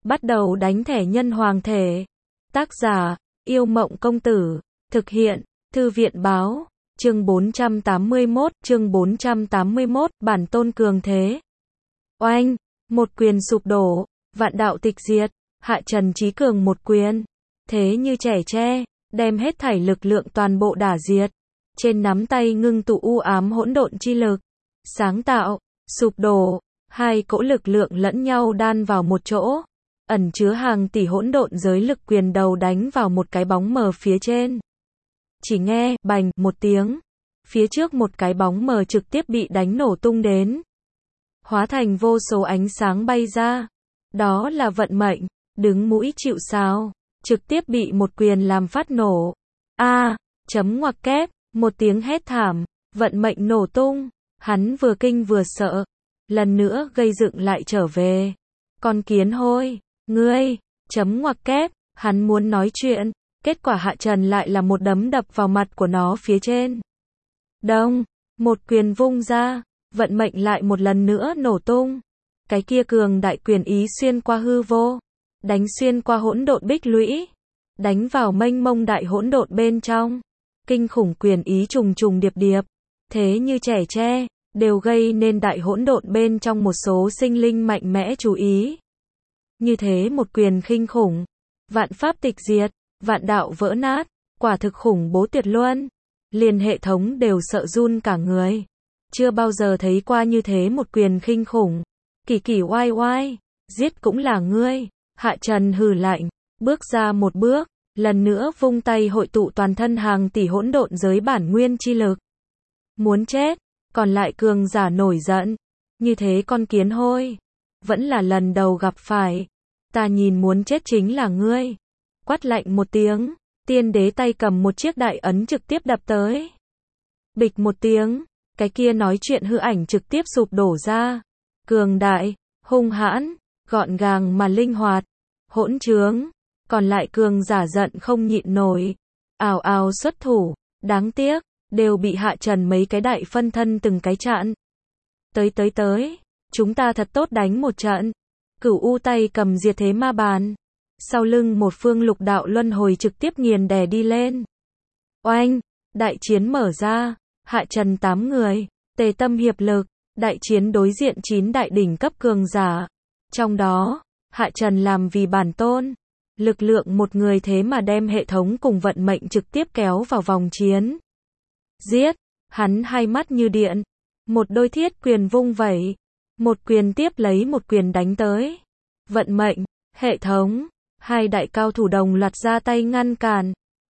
Bắt đầu đánh thẻ nhân hoàng thể. Tác giả, Yêu Mộng Công Tử. Thực hiện, Thư viện Báo. Chương 481, bản tôn cường thế. Oanh, một quyền sụp đổ, vạn đạo tịch diệt, hạ trần trí cường một quyền. Thế như trẻ tre, đem hết thảy lực lượng toàn bộ đả diệt. Trên nắm tay ngưng tụ u ám hỗn độn chi lực. Sáng tạo, sụp đổ, hai cỗ lực lượng lẫn nhau đan vào một chỗ. Ẩn chứa hàng tỷ hỗn độn giới lực quyền đầu đánh vào một cái bóng mờ phía trên. Chỉ nghe, bành, một tiếng. Phía trước một cái bóng mờ trực tiếp bị đánh nổ tung đến. Hóa thành vô số ánh sáng bay ra. Đó là vận mệnh, đứng mũi chịu sào. Trực tiếp bị một quyền làm phát nổ. Chấm ngoặc kép, một tiếng hét thảm, vận mệnh nổ tung. Hắn vừa kinh vừa sợ. Lần nữa gây dựng lại trở về. Con kiến hôi, ngươi, chấm ngoặc kép, hắn muốn nói chuyện. Kết quả hạ trần lại là một đấm đập vào mặt của nó phía trên. Đông, một quyền vung ra, vận mệnh lại một lần nữa nổ tung. Cái kia cường đại quyền ý xuyên qua hư vô, đánh xuyên qua hỗn độn bích lũy, đánh vào mênh mông đại hỗn độn bên trong. Kinh khủng quyền ý trùng trùng điệp điệp, thế như trẻ tre, đều gây nên đại hỗn độn bên trong một số sinh linh mạnh mẽ chú ý. Như thế một quyền khinh khủng, vạn pháp tịch diệt, vạn đạo vỡ nát, quả thực khủng bố tuyệt luân. Liền hệ thống đều sợ run cả người. Chưa bao giờ thấy qua như thế một quyền khinh khủng. Kỳ kỳ oai oai, giết cũng là ngươi. Hạ Trần hừ lạnh, bước ra một bước, lần nữa vung tay hội tụ toàn thân hàng tỷ hỗn độn giới bản nguyên chi lực. Muốn chết, còn lại cường giả nổi giận. Như thế con kiến hôi, vẫn là lần đầu gặp phải. Ta nhìn muốn chết chính là ngươi. Quát lạnh một tiếng, tiên đế tay cầm một chiếc đại ấn trực tiếp đập tới. Bịch một tiếng, cái kia nói chuyện hư ảnh trực tiếp sụp đổ ra. Cường đại, hung hãn, gọn gàng mà linh hoạt. Hỗn trướng, còn lại cường giả giận không nhịn nổi. Ào ào xuất thủ, đáng tiếc, đều bị hạ trần mấy cái đại phân thân từng cái chặn. Tới, chúng ta thật tốt đánh một trận. Cửu U tay cầm diệt thế ma bàn. Sau lưng một phương lục đạo luân hồi trực tiếp nghiền đè đi lên. Oanh, đại chiến mở ra, hạ trần 8 người, tề tâm hiệp lực, đại chiến đối diện 9 đại đỉnh cấp cường giả. Trong đó, hạ trần làm vì bản tôn, lực lượng một người thế mà đem hệ thống cùng vận mệnh trực tiếp kéo vào vòng chiến. Giết, hắn hai mắt như điện, một đôi thiết quyền vung vẩy, một quyền tiếp lấy một quyền đánh tới. Vận mệnh, hệ thống, hai đại cao thủ đồng loạt ra tay ngăn cản.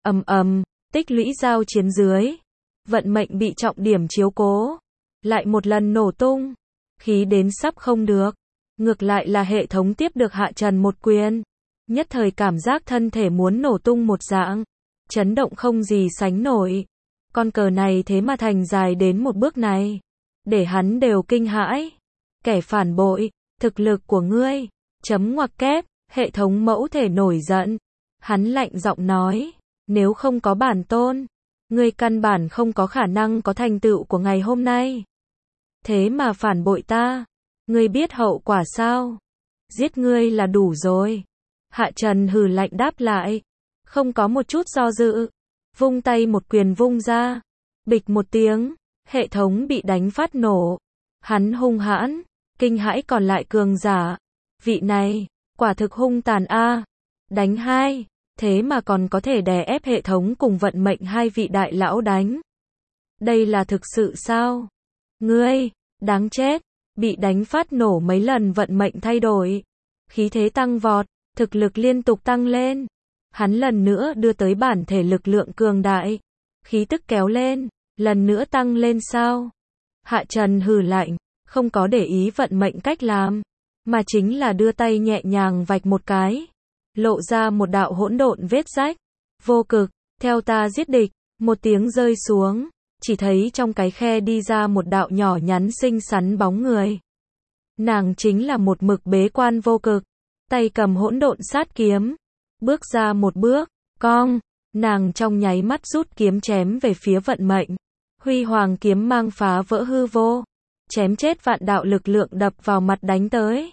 Tích lũy giao chiến dưới. Vận mệnh bị trọng điểm chiếu cố. Lại một lần nổ tung. Khí đến sắp không được. Ngược lại là hệ thống tiếp được hạ trần một quyền. Nhất thời cảm giác thân thể muốn nổ tung một dạng. Chấn động không gì sánh nổi. Con cờ này thế mà thành dài đến một bước này. Để hắn đều kinh hãi. Kẻ phản bội, thực lực của ngươi. Chấm ngoặc kép. Hệ thống mẫu thể nổi giận. Hắn lạnh giọng nói, nếu không có bản tôn, ngươi căn bản không có khả năng có thành tựu của ngày hôm nay. Thế mà phản bội ta, ngươi biết hậu quả sao? Giết ngươi là đủ rồi. Hạ Trần hừ lạnh đáp lại, không có một chút do dự. Vung tay một quyền vung ra, bịch một tiếng, hệ thống bị đánh phát nổ. Hắn hung hãn, kinh hãi còn lại cường giả. Vị này, quả thực hung tàn a. Đánh hai, thế mà còn có thể đè ép hệ thống cùng vận mệnh hai vị đại lão đánh. Đây là thực sự sao? Ngươi, đáng chết, bị đánh phát nổ mấy lần vận mệnh thay đổi. Khí thế tăng vọt, thực lực liên tục tăng lên. Hắn lần nữa đưa tới bản thể lực lượng cường đại. Khí tức kéo lên, lần nữa tăng lên sao? Hạ Trần hừ lạnh, không có để ý vận mệnh cách làm. Mà chính là đưa tay nhẹ nhàng vạch một cái. Lộ ra một đạo hỗn độn vết rách. Vô cực, theo ta giết địch. Một tiếng rơi xuống. Chỉ thấy trong cái khe đi ra một đạo nhỏ nhắn xinh xắn bóng người. Nàng chính là một mực bế quan vô cực. Tay cầm hỗn độn sát kiếm. Bước ra một bước, cong. Nàng trong nháy mắt rút kiếm chém về phía vận mệnh. Huy hoàng kiếm mang phá vỡ hư vô. Chém chết vạn đạo lực lượng đập vào mặt đánh tới.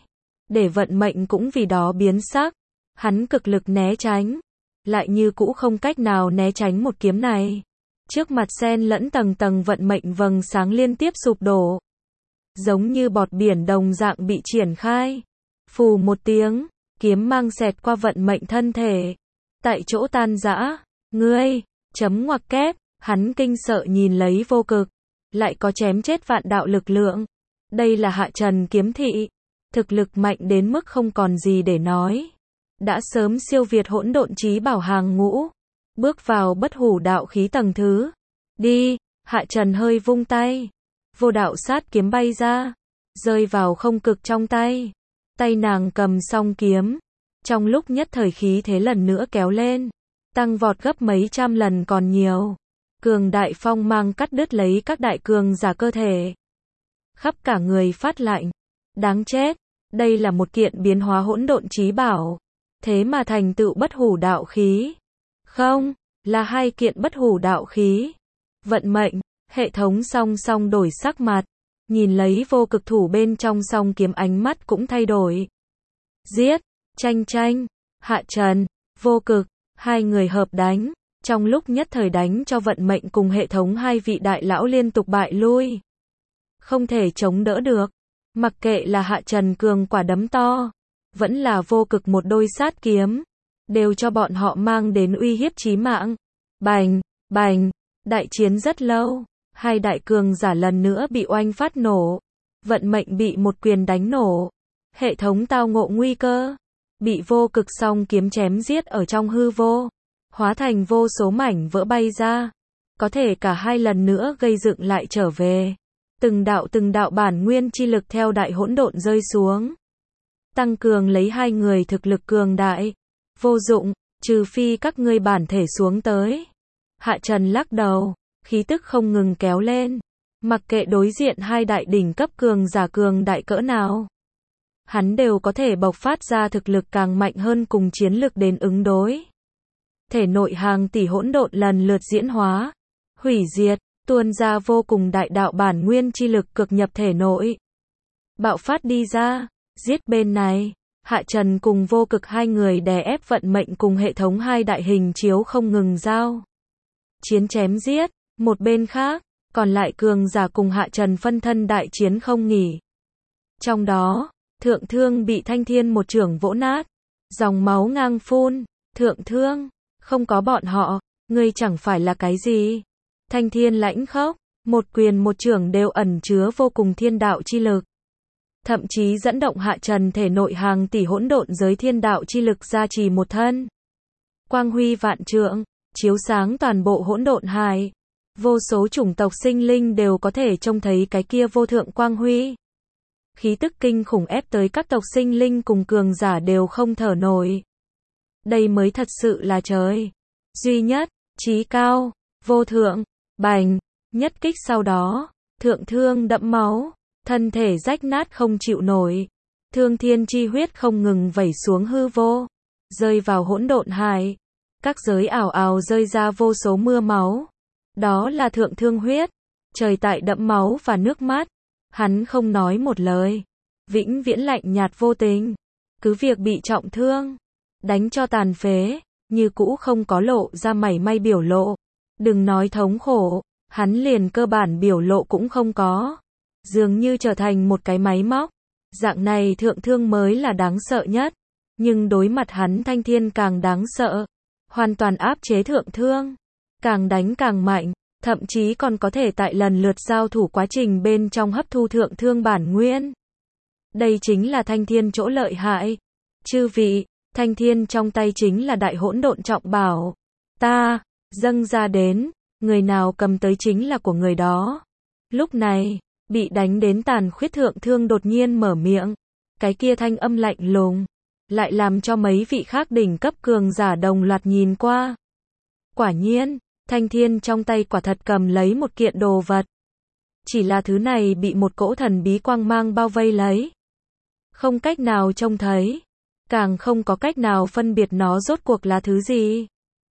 để vận mệnh cũng vì đó biến sắc. Hắn cực lực né tránh, lại như cũ không cách nào né tránh một kiếm này. Trước mặt xen lẫn tầng tầng vận mệnh vầng sáng liên tiếp sụp đổ. Giống như bọt biển đồng dạng bị triển khai. Phù một tiếng, kiếm mang xẹt qua vận mệnh thân thể. Tại chỗ tan rã, ngươi, chấm ngoặc kép, hắn kinh sợ nhìn lấy vô cực. Lại có chém chết vạn đạo lực lượng. Đây là Hạ Trần kiếm thị. Thực lực mạnh đến mức không còn gì để nói. Đã sớm siêu việt hỗn độn chí bảo hàng ngũ. Bước vào bất hủ đạo khí tầng thứ. Đi, Hạ Trần hơi vung tay. Vô đạo sát kiếm bay ra. Rơi vào không cực trong tay. Tay nàng cầm song kiếm. Trong lúc nhất thời khí thế lần nữa kéo lên. Tăng vọt gấp mấy trăm lần còn nhiều. Cường đại phong mang cắt đứt lấy các đại cường giả cơ thể. Khắp cả người phát lạnh. Đáng chết. Đây là một kiện biến hóa hỗn độn chí bảo. Thế mà thành tựu bất hủ đạo khí. Không, là hai kiện bất hủ đạo khí. Vận mệnh, hệ thống song song đổi sắc mặt. Nhìn lấy vô cực thủ bên trong song kiếm ánh mắt cũng thay đổi. Giết, tranh tranh, Hạ Trần, vô cực, hai người hợp đánh. Trong lúc nhất thời đánh cho vận mệnh cùng hệ thống hai vị đại lão liên tục bại lui. Không thể chống đỡ được. Mặc kệ là Hạ Trần cường quả đấm to, vẫn là vô cực một đôi sát kiếm, đều cho bọn họ mang đến uy hiếp chí mạng. Bành, bành, đại chiến rất lâu, hai đại cường giả lần nữa bị oanh phát nổ. Vận mệnh bị một quyền đánh nổ. Hệ thống tao ngộ nguy cơ, bị vô cực song kiếm chém giết ở trong hư vô, hóa thành vô số mảnh vỡ bay ra. Có thể cả hai lần nữa gây dựng lại trở về. Từng đạo bản nguyên chi lực theo đại hỗn độn rơi xuống. Tăng cường lấy hai người thực lực cường đại. Vô dụng, trừ phi các ngươi bản thể xuống tới. Hạ Trần lắc đầu, khí tức không ngừng kéo lên. Mặc kệ đối diện hai đại đỉnh cấp cường giả cường đại cỡ nào, hắn đều có thể bộc phát ra thực lực càng mạnh hơn cùng chiến lực đến ứng đối. Thể nội hàng tỷ hỗn độn lần lượt diễn hóa, hủy diệt, tuôn ra vô cùng đại đạo bản nguyên chi lực cực nhập thể nội. Bạo phát đi ra, giết bên này. Hạ Trần cùng vô cực hai người đè ép vận mệnh cùng hệ thống hai đại hình chiếu không ngừng giao chiến chém giết. Một bên khác, còn lại cường giả cùng Hạ Trần phân thân đại chiến không nghỉ. Trong đó, Thượng Thương bị Thanh Thiên một chưởng vỗ nát, dòng máu ngang phun. Thượng Thương, không có bọn họ, ngươi chẳng phải là cái gì. Thanh Thiên lãnh khốc, một quyền một chưởng đều ẩn chứa vô cùng thiên đạo chi lực. Thậm chí dẫn động Hạ Trần thể nội hàng tỷ hỗn độn giới thiên đạo chi lực gia trì một thân. Quang huy vạn trượng, chiếu sáng toàn bộ hỗn độn hải. Vô số chủng tộc sinh linh đều có thể trông thấy cái kia vô thượng quang huy. Khí tức kinh khủng ép tới các tộc sinh linh cùng cường giả đều không thở nổi. Đây mới thật sự là trời. Duy nhất, chí cao, vô thượng, bành, nhất kích sau đó, Thượng Thương đẫm máu, thân thể rách nát không chịu nổi. Thương thiên chi huyết không ngừng vẩy xuống hư vô, rơi vào hỗn độn hải. Các giới ảo ảo rơi ra vô số mưa máu. Đó là Thượng Thương huyết. Trời tại đẫm máu và nước mắt. Hắn không nói một lời. Vĩnh viễn lạnh nhạt vô tình. Cứ việc bị trọng thương, đánh cho tàn phế, như cũ không có lộ ra mảy may biểu lộ. Đừng nói thống khổ, hắn liền cơ bản biểu lộ cũng không có. Dường như trở thành một cái máy móc. Dạng này Thượng Thương mới là đáng sợ nhất. Nhưng đối mặt hắn Thanh Thiên càng đáng sợ. Hoàn toàn áp chế Thượng Thương. Càng đánh càng mạnh, thậm chí còn có thể tại lần lượt giao thủ quá trình bên trong hấp thu Thượng Thương bản nguyên. Đây chính là Thanh Thiên chỗ lợi hại. Chư vị, Thanh Thiên trong tay chính là đại hỗn độn trọng bảo. Ta, dâng ra đến, người nào cầm tới chính là của người đó. Lúc này, bị đánh đến tàn khuyết Thượng Thương đột nhiên mở miệng. Cái kia thanh âm lạnh lùng, lại làm cho mấy vị khác đỉnh cấp cường giả đồng loạt nhìn qua. Quả nhiên, Thanh Thiên trong tay quả thật cầm lấy một kiện đồ vật. Chỉ là thứ này bị một cỗ thần bí quang mang bao vây lấy. Không cách nào trông thấy. Càng không có cách nào phân biệt nó rốt cuộc là thứ gì.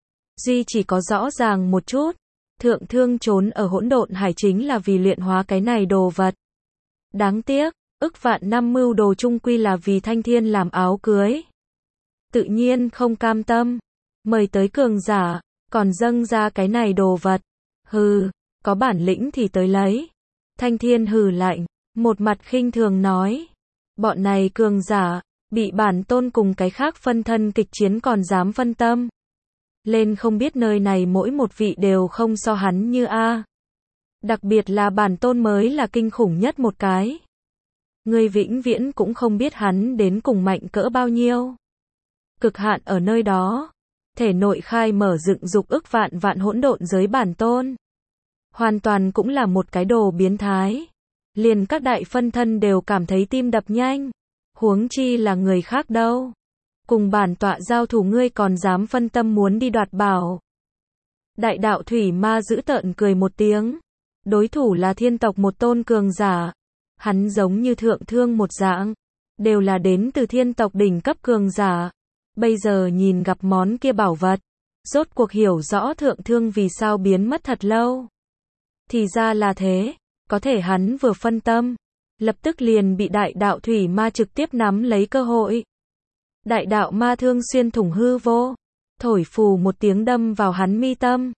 Duy chỉ có rõ ràng một chút. Thượng Thương trốn ở hỗn độn hải chính là vì luyện hóa cái này đồ vật. Đáng tiếc, ức vạn năm mưu đồ chung quy là vì Thanh Thiên làm áo cưới. Tự nhiên không cam tâm, mời tới cường giả, còn dâng ra cái này đồ vật. Hừ, có bản lĩnh thì tới lấy. Thanh Thiên hừ lạnh, một mặt khinh thường nói. Bọn này cường giả, bị bản tôn cùng cái khác phân thân kịch chiến còn dám phân tâm. Lên không biết nơi này mỗi một vị đều không so hắn như a. Đặc biệt là bản tôn mới là kinh khủng nhất một cái. Ngươi vĩnh viễn cũng không biết hắn đến cùng mạnh cỡ bao nhiêu. Cực hạn ở nơi đó. Thể nội khai mở dựng dục ức vạn vạn hỗn độn giới bản tôn. Hoàn toàn cũng là một cái đồ biến thái. Liền các đại phân thân đều cảm thấy tim đập nhanh. Huống chi là người khác đâu. Cùng bản tọa giao thủ ngươi còn dám phân tâm muốn đi đoạt bảo. Đại đạo thủy ma dữ tợn cười một tiếng. Đối thủ là thiên tộc một tôn cường giả. Hắn giống như thượng thương một dạng. Đều là đến từ thiên tộc đỉnh cấp cường giả. Bây giờ nhìn gặp món kia bảo vật. Rốt cuộc hiểu rõ thượng thương vì sao biến mất thật lâu. Thì ra là thế. Có thể hắn vừa phân tâm. Lập tức liền bị đại đạo thủy ma trực tiếp nắm lấy cơ hội. Đại đạo ma thương xuyên thủng hư vô. Thổi phù một tiếng đâm vào hắn mi tâm.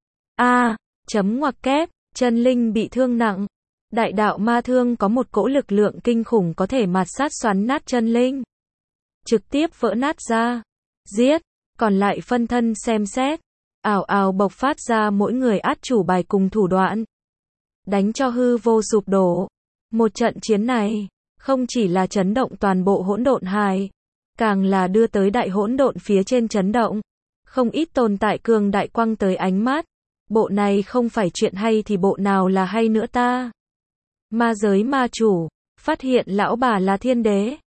Chấm ngoặc kép, chân linh bị thương nặng. Đại đạo ma thương có một cỗ lực lượng kinh khủng có thể mạt sát xoắn nát chân linh. Trực tiếp vỡ nát ra. Giết, còn lại phân thân xem xét. Ảo ảo bộc phát ra mỗi người át chủ bài cùng thủ đoạn. Đánh cho hư vô sụp đổ. Một trận chiến này, không chỉ là chấn động toàn bộ hỗn độn hải, càng là đưa tới đại hỗn độn phía trên chấn động. Không ít tồn tại cường đại quăng tới ánh mắt. Bộ này không phải chuyện hay thì bộ nào là hay nữa ta. Ma giới ma chủ, phát hiện lão bà là thiên đế.